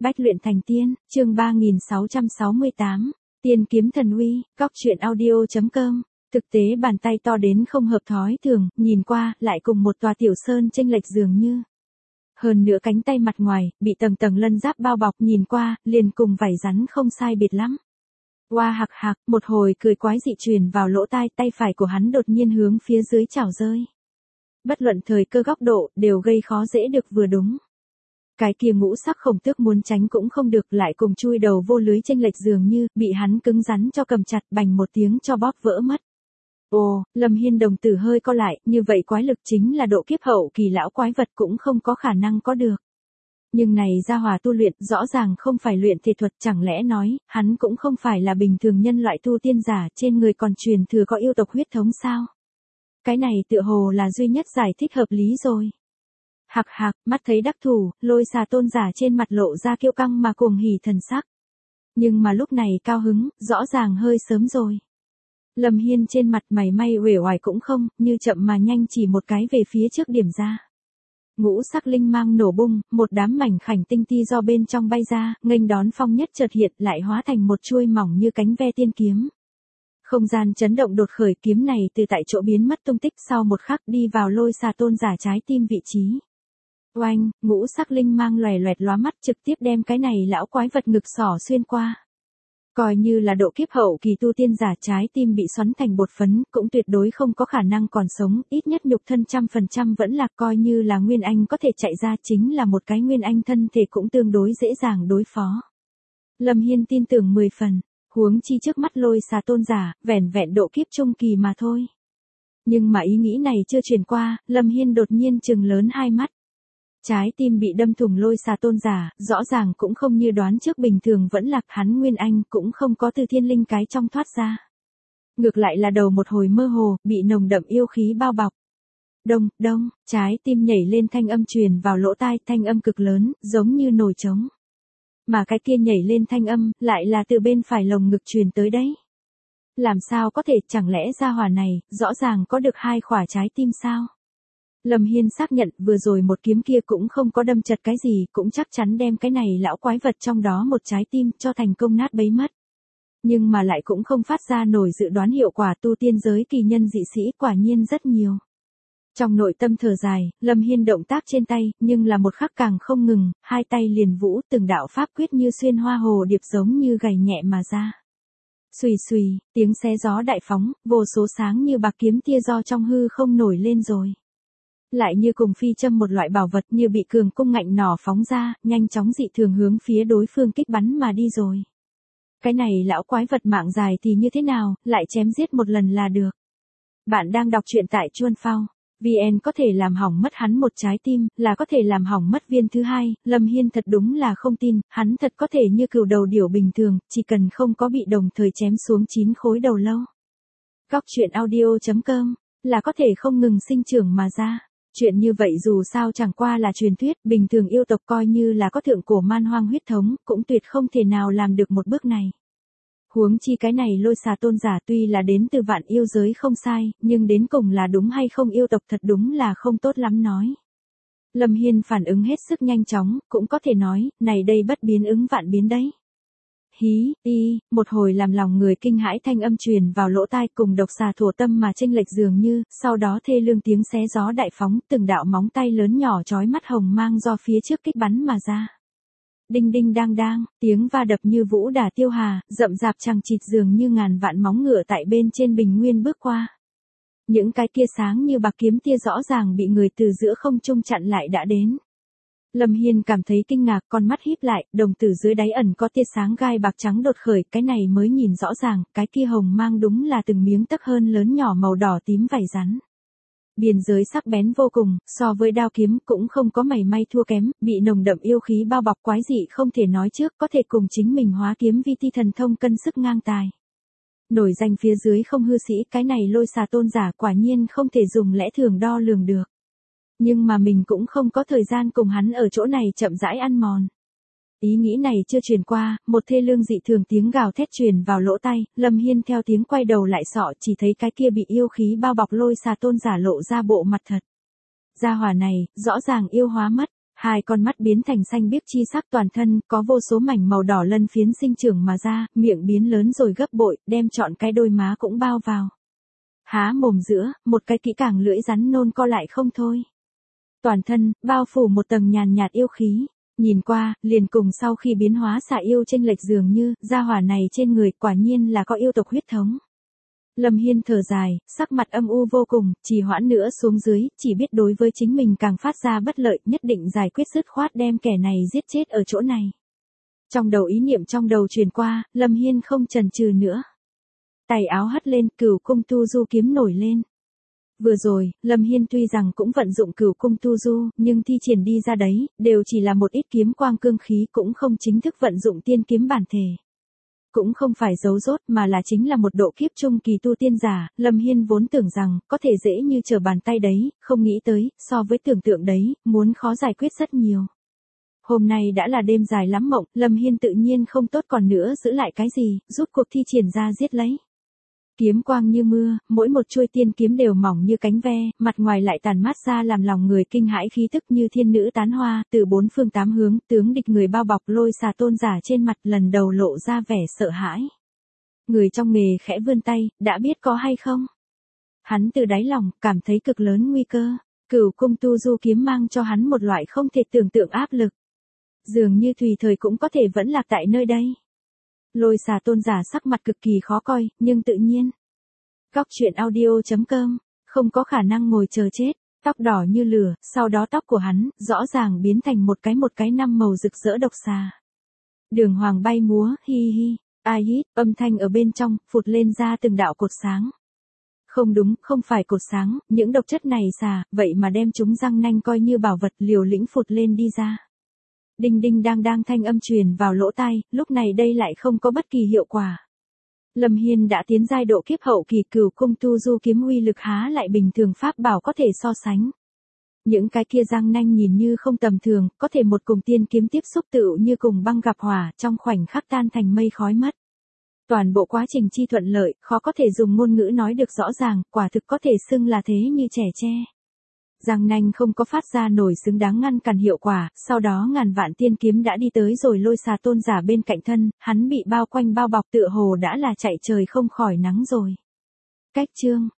Bách luyện thành tiên, chương 3668, tiên kiếm thần uy, góc truyện audio.com. Thực tế bàn tay to đến không hợp thói thường, nhìn qua, lại cùng một tòa tiểu sơn chênh lệch dường như. Hơn nữa cánh tay mặt ngoài, bị tầng tầng lân giáp bao bọc, nhìn qua, liền cùng vảy rắn không sai biệt lắm. Oa hạc hạc, một hồi cười quái dị truyền vào lỗ tai, tay phải của hắn đột nhiên hướng phía dưới chảo rơi. Bất luận thời cơ góc độ, đều gây khó dễ được vừa đúng. Cái kia ngũ sắc khổng tước muốn tránh cũng không được, lại cùng chui đầu vô lưới chênh lệch dường như, bị hắn cứng rắn cho cầm chặt, bành một tiếng cho bóp vỡ mất. Ồ, Lâm Hiên đồng tử hơi co lại, như vậy quái lực chính là độ kiếp hậu kỳ lão quái vật cũng không có khả năng có được. Nhưng này gia hỏa tu luyện, rõ ràng không phải luyện thể thuật, chẳng lẽ nói, hắn cũng không phải là bình thường nhân loại tu tiên giả, trên người còn truyền thừa có yêu tộc huyết thống sao? Cái này tựa hồ là duy nhất giải thích hợp lý rồi. Hạc hạc, mắt thấy đắc thủ, Lôi Xà tôn giả trên mặt lộ ra kiêu căng mà cuồng hỉ thần sắc. Nhưng mà lúc này cao hứng, rõ ràng hơi sớm rồi. Lâm Hiên trên mặt mày may uể oải cũng không, như chậm mà nhanh chỉ một cái về phía trước điểm ra. Ngũ sắc linh mang nổ bung, một đám mảnh khảnh tinh ti do bên trong bay ra, nghênh đón phong nhất chợt hiện, lại hóa thành một chuôi mỏng như cánh ve tiên kiếm. Không gian chấn động đột khởi, kiếm này từ tại chỗ biến mất tung tích, sau một khắc đi vào Lôi Xà tôn giả trái tim vị trí. Oanh, ngũ sắc linh mang lòe loẹt lóa mắt, trực tiếp đem cái này lão quái vật ngực sỏ xuyên qua. Coi như là độ kiếp hậu kỳ tu tiên giả, trái tim bị xoắn thành bột phấn, cũng tuyệt đối không có khả năng còn sống, ít nhất nhục thân 100% vẫn là, coi như là Nguyên Anh có thể chạy ra, chính là một cái Nguyên Anh thân thể cũng tương đối dễ dàng đối phó. Lâm Hiên tin tưởng 10 phần, huống chi trước mắt Lôi Xà tôn giả, vẻn vẹn độ kiếp trung kỳ mà thôi. Nhưng mà ý nghĩ này chưa truyền qua, Lâm Hiên đột nhiên trừng lớn hai mắt. Trái tim bị đâm thủng Lôi Xà tôn giả, rõ ràng cũng không như đoán trước bình thường vẫn lạc, hắn Nguyên Anh cũng không có từ thiên linh cái trong thoát ra. Ngược lại là đầu một hồi mơ hồ, bị nồng đậm yêu khí bao bọc. Đông, đông, trái tim nhảy lên, thanh âm truyền vào lỗ tai, thanh âm cực lớn, giống như nồi trống. Mà cái kia nhảy lên thanh âm, lại là từ bên phải lồng ngực truyền tới đấy. Làm sao có thể, chẳng lẽ gia hỏa này, rõ ràng có được hai khỏa trái tim sao? Lâm Hiên xác nhận vừa rồi một kiếm kia cũng không có đâm chật cái gì, cũng chắc chắn đem cái này lão quái vật trong đó một trái tim cho thành công nát bấy mất. Nhưng mà lại cũng không phát ra nổi dự đoán hiệu quả, tu tiên giới kỳ nhân dị sĩ quả nhiên rất nhiều. Trong nội tâm thở dài, Lâm Hiên động tác trên tay, nhưng là một khắc càng không ngừng, hai tay liền vũ, từng đạo pháp quyết như xuyên hoa hồ điệp giống như gảy nhẹ mà ra. Xùy xùy, tiếng xé gió đại phóng, vô số sáng như bạc kiếm tia do trong hư không nổi lên rồi. Lại như cùng phi châm một loại bảo vật, như bị cường cung ngạnh nỏ phóng ra, nhanh chóng dị thường hướng phía đối phương kích bắn mà đi rồi. Cái này lão quái vật mạng dài thì như thế nào, lại chém giết một lần là được. Bạn đang đọc truyện tại Chuan Phao. VN có thể làm hỏng mất hắn một trái tim, là có thể làm hỏng mất viên thứ hai, Lâm Hiên thật đúng là không tin, hắn thật có thể như cừu đầu điểu bình thường, chỉ cần không có bị đồng thời chém xuống 9 khối đầu lâu. Góc truyện audio.com, là có thể không ngừng sinh trưởng mà ra. Chuyện như vậy dù sao chẳng qua là truyền thuyết, bình thường yêu tộc coi như là có thượng cổ man hoang huyết thống, cũng tuyệt không thể nào làm được một bước này. Huống chi cái này Lôi Xà tôn giả tuy là đến từ vạn yêu giới không sai, nhưng đến cùng là đúng hay không yêu tộc thật đúng là không tốt lắm nói. Lâm Hiên phản ứng hết sức nhanh chóng, cũng có thể nói, này đây bất biến ứng vạn biến đấy. Hí, y, một hồi làm lòng người kinh hãi thanh âm truyền vào lỗ tai, cùng độc xà thổ tâm mà chênh lệch dường như, sau đó thê lương tiếng xé gió đại phóng, từng đạo móng tay lớn nhỏ chói mắt hồng mang do phía trước kích bắn mà ra. Đinh đinh đang đang, tiếng va đập như vũ đả tiêu hà, rậm rạp chằng chịt dường như ngàn vạn móng ngựa tại bên trên bình nguyên bước qua. Những cái kia sáng như bạc kiếm tia rõ ràng bị người từ giữa không trung chặn lại đã đến. Lâm Hiên cảm thấy kinh ngạc, con mắt híp lại, đồng tử dưới đáy ẩn có tia sáng gai bạc trắng đột khởi, cái này mới nhìn rõ ràng, cái kia hồng mang đúng là từng miếng tấc hơn lớn nhỏ màu đỏ tím vảy rắn. Biên giới sắc bén vô cùng, so với đao kiếm cũng không có mảy may thua kém, bị nồng đậm yêu khí bao bọc quái dị không thể nói trước, có thể cùng chính mình hóa kiếm vi ti thần thông cân sức ngang tài. Nổi danh phía dưới không hư sĩ, cái này Lôi Xà tôn giả quả nhiên không thể dùng lẽ thường đo lường được. Nhưng mà mình cũng không có thời gian cùng hắn ở chỗ này chậm rãi ăn mòn. Ý nghĩ này chưa truyền qua, một thê lương dị thường tiếng gào thét truyền vào lỗ tai, Lâm Hiên theo tiếng quay đầu lại sọ, chỉ thấy cái kia bị yêu khí bao bọc Lôi Xà tôn giả lộ ra bộ mặt thật. Gia hỏa này, rõ ràng yêu hóa mất, Hai con mắt biến thành xanh biếc chi sắc, toàn thân có vô số mảnh màu đỏ lân phiến sinh trưởng mà ra, miệng biến lớn rồi gấp bội, đem trọn cái đôi má cũng bao vào. Há mồm giữa, một cái kỹ càng lưỡi rắn nôn co lại không thôi. Toàn thân, bao phủ một tầng nhàn nhạt yêu khí. Nhìn qua, liền cùng sau khi biến hóa xạ yêu chênh lệch dường như, gia hỏa này trên người quả nhiên là có yêu tộc huyết thống. Lâm Hiên thở dài, sắc mặt âm u vô cùng, trì hoãn nữa xuống dưới, chỉ biết đối với chính mình càng phát ra bất lợi, nhất định giải quyết dứt khoát đem kẻ này giết chết ở chỗ này. Trong đầu ý niệm trong đầu truyền qua, Lâm Hiên không chần chừ nữa. Tay áo hất lên, Cửu Cung Tu Du kiếm nổi lên. Vừa rồi, Lâm Hiên tuy rằng cũng vận dụng Cửu Cung Tu Du, nhưng thi triển đi ra đấy, đều chỉ là một ít kiếm quang cương khí, cũng không chính thức vận dụng tiên kiếm bản thể. Cũng không phải giấu rốt mà là chính là một độ kiếp trung kỳ tu tiên giả, Lâm Hiên vốn tưởng rằng, có thể dễ như trở bàn tay đấy, không nghĩ tới, so với tưởng tượng đấy, muốn khó giải quyết rất nhiều. Hôm nay đã là đêm dài lắm mộng, Lâm Hiên tự nhiên không tốt còn nữa giữ lại cái gì, rút cuộc thi triển ra giết lấy. Kiếm quang như mưa, mỗi một chuôi tiên kiếm đều mỏng như cánh ve, mặt ngoài lại tàn mát ra làm lòng người kinh hãi khí tức như thiên nữ tán hoa, từ bốn phương tám hướng, tướng địch người bao bọc, Lôi Xà tôn giả trên mặt lần đầu lộ ra vẻ sợ hãi. Người trong nghề khẽ vươn tay, đã biết có hay không? Hắn từ đáy lòng, cảm thấy cực lớn nguy cơ, Cửu Cung Tu Du kiếm mang cho hắn một loại không thể tưởng tượng áp lực. Dường như tùy thời cũng có thể vẫn lạc tại nơi đây. Lôi Xà tôn giả sắc mặt cực kỳ khó coi, nhưng tự nhiên. Góc truyện audio.com, không có khả năng ngồi chờ chết, tóc đỏ như lửa, sau đó tóc của hắn, rõ ràng biến thành một cái năm màu rực rỡ độc xà. Đường hoàng bay múa, hi hi, ai hít, âm thanh ở bên trong, phụt lên ra từng đạo cột sáng. Không đúng, không phải cột sáng, những độc chất này xà, vậy mà đem chúng răng nanh coi như bảo vật, liều lĩnh phụt lên đi ra. Đinh đinh đang thanh âm truyền vào lỗ tai, lúc này đây lại không có bất kỳ hiệu quả. Lâm Hiên đã tiến giai độ kiếp hậu kỳ, Cửu Cung Tu Du kiếm uy lực há lại bình thường pháp bảo có thể so sánh. Những cái kia răng nanh nhìn như không tầm thường, có thể một cùng tiên kiếm tiếp xúc tựu như cùng băng gặp hỏa, trong khoảnh khắc tan thành mây khói mất. Toàn bộ quá trình chi thuận lợi, khó có thể dùng ngôn ngữ nói được rõ ràng, quả thực có thể xưng là thế như trẻ tre. Răng nanh không có phát ra nổi xứng đáng ngăn cản hiệu quả, sau đó ngàn vạn tiên kiếm đã đi tới rồi Lôi Xà tôn giả bên cạnh thân, hắn bị bao quanh bao bọc tựa hồ đã là chạy trời không khỏi nắng rồi. Cách chương